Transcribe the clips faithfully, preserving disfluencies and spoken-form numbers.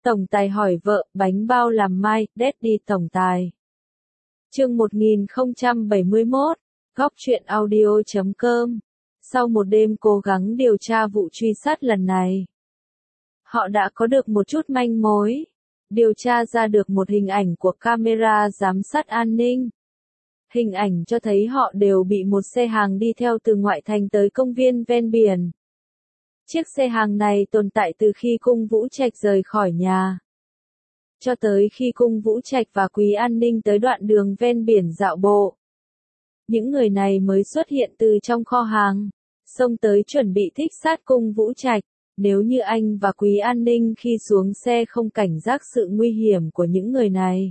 Tổng tài hỏi vợ, bánh bao làm mai, Daddy tổng tài. Chương một nghìn không trăm bảy mươi mốt, góc truyện audio chấm com. Sau một đêm cố gắng điều tra vụ truy sát lần này, họ đã có được một chút manh mối. Điều tra ra được một hình ảnh của camera giám sát an ninh. Hình ảnh cho thấy họ đều bị một xe hàng đi theo từ ngoại thành tới công viên ven biển. Chiếc xe hàng này tồn tại từ khi Cung Vũ Trạch rời khỏi nhà, cho tới khi Cung Vũ Trạch và Quý An Ninh tới đoạn đường ven biển dạo bộ. Những người này mới xuất hiện từ trong kho hàng, xông tới chuẩn bị thích sát Cung Vũ Trạch. Nếu như anh và Quý An Ninh khi xuống xe không cảnh giác sự nguy hiểm của những người này,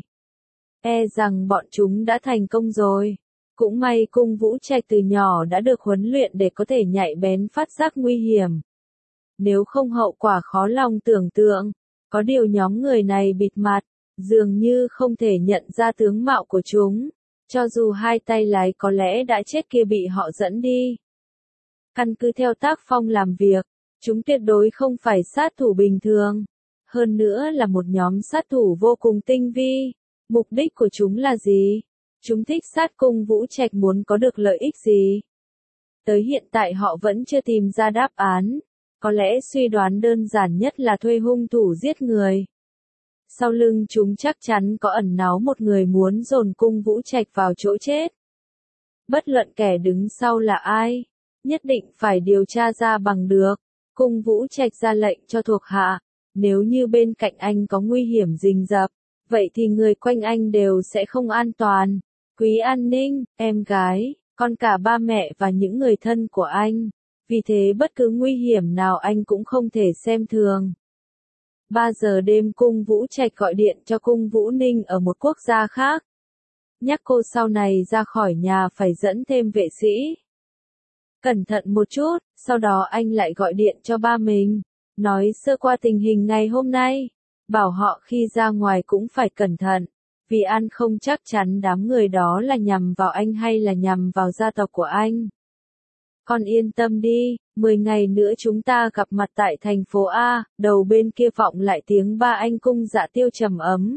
e rằng bọn chúng đã thành công rồi. Cũng may Cung Vũ Trạch từ nhỏ đã được huấn luyện để có thể nhạy bén phát giác nguy hiểm. Nếu không hậu quả khó lòng tưởng tượng. Có điều nhóm người này bịt mặt, dường như không thể nhận ra tướng mạo của chúng. Cho dù hai tay lái có lẽ đã chết kia bị họ dẫn đi. Căn cứ theo tác phong làm việc, chúng tuyệt đối không phải sát thủ bình thường. Hơn nữa là một nhóm sát thủ vô cùng tinh vi. Mục đích của chúng là gì? Chúng thích sát Cung Vũ Trạch muốn có được lợi ích gì? Tới hiện tại họ vẫn chưa tìm ra đáp án. Có lẽ suy đoán đơn giản nhất là thuê hung thủ giết người. Sau lưng chúng chắc chắn có ẩn náu một người muốn dồn Cung Vũ Trạch vào chỗ chết. Bất luận kẻ đứng sau là ai, nhất định phải điều tra ra bằng được. Cung Vũ Trạch ra lệnh cho thuộc hạ, nếu như bên cạnh anh có nguy hiểm rình rập, vậy thì người quanh anh đều sẽ không an toàn. Quý An Ninh, em gái, con cả ba mẹ và những người thân của anh. Vì thế bất cứ nguy hiểm nào anh cũng không thể xem thường. ba giờ đêm Cung Vũ Trạch gọi điện cho Cung Vũ Ninh ở một quốc gia khác. Nhắc cô sau này ra khỏi nhà phải dẫn thêm vệ sĩ. Cẩn thận một chút, sau đó anh lại gọi điện cho ba mình. Nói sơ qua tình hình ngày hôm nay. Bảo họ khi ra ngoài cũng phải cẩn thận. Vì anh không chắc chắn đám người đó là nhằm vào anh hay là nhằm vào gia tộc của anh. Con yên tâm đi, mười ngày nữa chúng ta gặp mặt tại thành phố A, đầu bên kia vọng lại tiếng ba anh Cung Dạ Tiêu trầm ấm.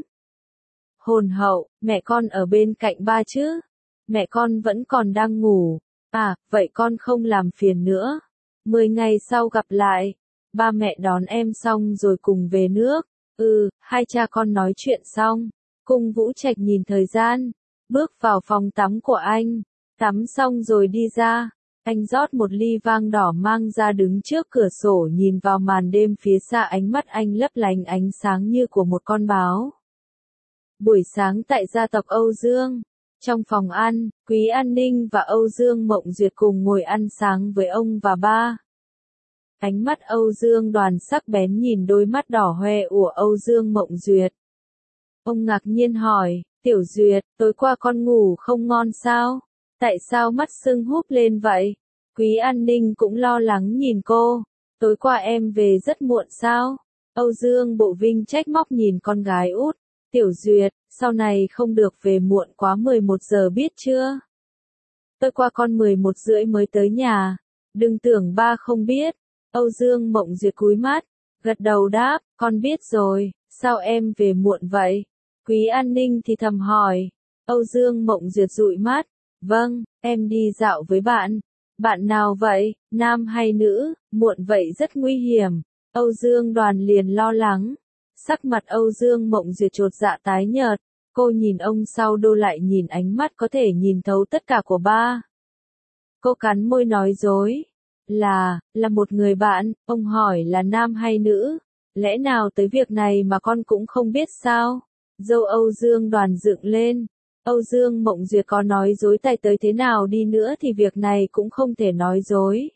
Hồn hậu, mẹ con ở bên cạnh ba chứ? Mẹ con vẫn còn đang ngủ. À, vậy con không làm phiền nữa. Mười ngày sau gặp lại. Ba mẹ đón em xong rồi cùng về nước. Ừ, hai cha con nói chuyện xong. Cung Vũ Trạch nhìn thời gian. Bước vào phòng tắm của anh. Tắm xong rồi đi ra. Anh rót một ly vang đỏ mang ra đứng trước cửa sổ nhìn vào màn đêm phía xa, ánh mắt anh lấp lánh ánh sáng như của một con báo. Buổi sáng tại gia tộc Âu Dương. Trong phòng ăn, Quý An Ninh và Âu Dương Mộng Duyệt cùng ngồi ăn sáng với ông và ba. Ánh mắt Âu Dương Đoàn sắc bén nhìn đôi mắt đỏ hoe của Âu Dương Mộng Duyệt. Ông ngạc nhiên hỏi, Tiểu Duyệt, tối qua con ngủ không ngon sao? Tại sao mắt sưng húp lên vậy? Quý An Ninh cũng lo lắng nhìn cô. Tối qua em về rất muộn sao? Âu Dương Bộ Vinh trách móc nhìn con gái út. Tiểu Duyệt, sau này không được về muộn quá mười một giờ biết chưa? Tối qua con mười một rưỡi mới tới nhà. Đừng tưởng ba không biết. Âu Dương Mộng Duyệt cúi mắt, gật đầu đáp, con biết rồi, sao em về muộn vậy? Quý An Ninh thì thầm hỏi. Âu Dương Mộng Duyệt dụi mắt. Vâng, em đi dạo với bạn. Bạn nào vậy, nam hay nữ? Muộn vậy rất nguy hiểm. Âu Dương Đoàn liền lo lắng. Sắc mặt Âu Dương Mộng Duyệt chột dạ tái nhợt. Cô nhìn ông sau đô lại nhìn ánh mắt có thể nhìn thấu tất cả của ba. Cô cắn môi nói dối. Là, là một người bạn. Ông hỏi là nam hay nữ? Lẽ nào tới việc này mà con cũng không biết sao? Dâu Âu Dương Đoàn dựng lên. Âu Dương Mộng Duyệt có nói dối tay tới thế nào đi nữa thì việc này cũng không thể nói dối.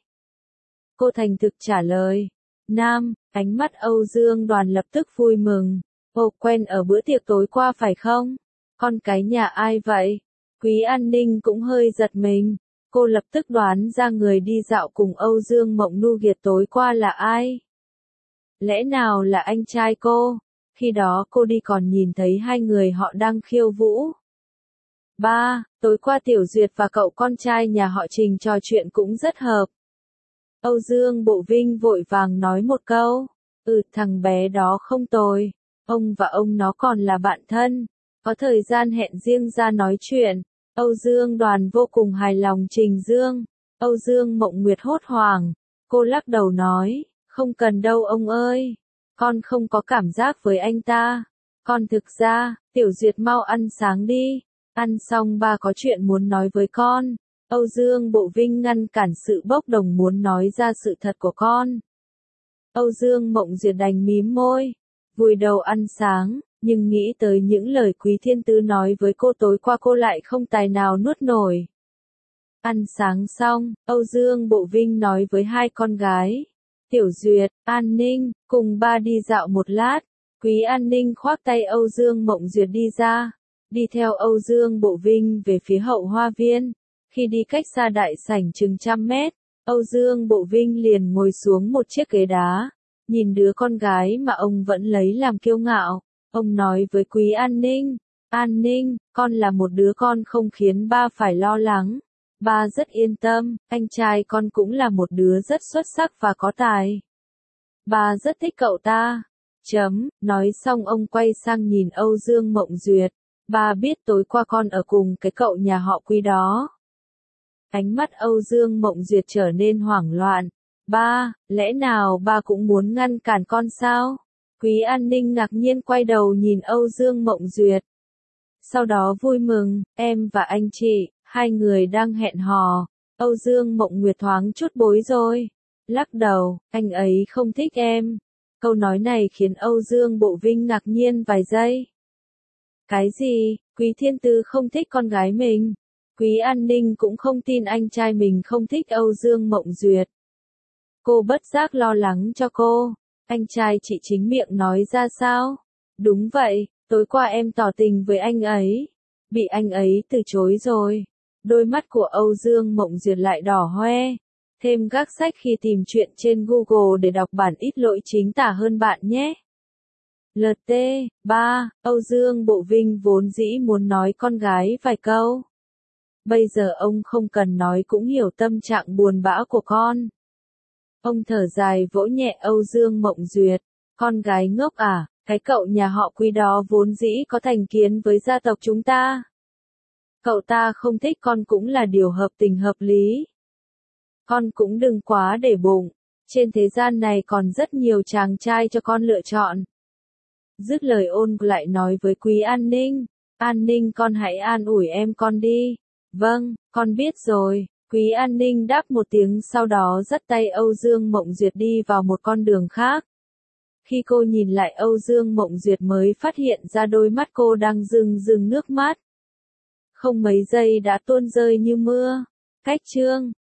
Cô thành thực trả lời. Nam, ánh mắt Âu Dương Đoàn lập tức vui mừng. Ồ, quen ở bữa tiệc tối qua phải không? Con cái nhà ai vậy? Quý An Ninh cũng hơi giật mình. Cô lập tức đoán ra người đi dạo cùng Âu Dương Mộng Nu Kiệt tối qua là ai? Lẽ nào là anh trai cô? Khi đó cô đi còn nhìn thấy hai người họ đang khiêu vũ. Ba, tối qua Tiểu Duyệt và cậu con trai nhà họ Trình trò chuyện cũng rất hợp. Âu Dương Bộ Vinh vội vàng nói một câu. Ừ, thằng bé đó không tồi. Ông và ông nó còn là bạn thân, có thời gian hẹn riêng ra nói chuyện. Âu Dương Đoàn vô cùng hài lòng trình dương. Âu Dương Mộng Nguyệt hốt hoảng, cô lắc đầu nói, không cần đâu ông ơi, con không có cảm giác với anh ta. Con thực ra, Tiểu Duyệt mau ăn sáng đi, ăn xong ba có chuyện muốn nói với con. Âu Dương Bộ Vinh ngăn cản sự bốc đồng muốn nói ra sự thật của con. Âu Dương Mộng Duyệt đành mím môi, vùi đầu ăn sáng, nhưng nghĩ tới những lời Quý Thiên Tứ nói với cô tối qua cô lại không tài nào nuốt nổi. Ăn sáng xong, Âu Dương Bộ Vinh nói với hai con gái, Tiểu Duyệt, An Ninh, cùng ba đi dạo một lát. Quý An Ninh khoác tay Âu Dương Mộng Duyệt đi ra, đi theo Âu Dương Bộ Vinh về phía hậu hoa viên. Khi đi cách xa đại sảnh chừng trăm mét, Âu Dương Bộ Vinh liền ngồi xuống một chiếc ghế đá, nhìn đứa con gái mà ông vẫn lấy làm kiêu ngạo. Ông nói với Quý An Ninh, An Ninh, con là một đứa con không khiến ba phải lo lắng. Ba rất yên tâm, anh trai con cũng là một đứa rất xuất sắc và có tài. Ba rất thích cậu ta. Chấm, nói xong ông quay sang nhìn Âu Dương Mộng Duyệt. Ba biết tối qua con ở cùng cái cậu nhà họ Quý đó. Ánh mắt Âu Dương Mộng Duyệt trở nên hoảng loạn. Ba, lẽ nào ba cũng muốn ngăn cản con sao? Quý An Ninh ngạc nhiên quay đầu nhìn Âu Dương Mộng Duyệt. Sau đó vui mừng, em và anh chị, hai người đang hẹn hò. Âu Dương Mộng Nguyệt thoáng chút bối rối. Lắc đầu, anh ấy không thích em. Câu nói này khiến Âu Dương Bộ Vinh ngạc nhiên vài giây. Cái gì? Quý Thiên Tứ không thích con gái mình? Quý An Ninh cũng không tin anh trai mình không thích Âu Dương Mộng Duyệt. Cô bất giác lo lắng cho cô. Anh trai chị chính miệng nói ra sao? Đúng vậy, tối qua em tỏ tình với anh ấy. Bị anh ấy từ chối rồi. Đôi mắt của Âu Dương Mộng Duyệt lại đỏ hoe. Thêm gác sách khi tìm chuyện trên Google để đọc bản ít lỗi chính tả hơn bạn nhé. lờ tê ba, Âu Dương Bộ Vinh vốn dĩ muốn nói con gái vài câu. Bây giờ ông không cần nói cũng hiểu tâm trạng buồn bã của con. Ông thở dài vỗ nhẹ Âu Dương Mộng Duyệt. Con gái ngốc à, cái cậu nhà họ Quý đó vốn dĩ có thành kiến với gia tộc chúng ta. Cậu ta không thích con cũng là điều hợp tình hợp lý. Con cũng đừng quá để bụng. Trên thế gian này còn rất nhiều chàng trai cho con lựa chọn. Dứt lời ôn lại nói với Quý An Ninh. An Ninh con hãy an ủi em con đi. Vâng, con biết rồi. Quý An Ninh đáp một tiếng sau đó dắt tay Âu Dương Mộng Duyệt đi vào một con đường khác. Khi cô nhìn lại Âu Dương Mộng Duyệt mới phát hiện ra đôi mắt cô đang rưng rưng nước mắt. Không mấy giây đã tuôn rơi như mưa. Cách chương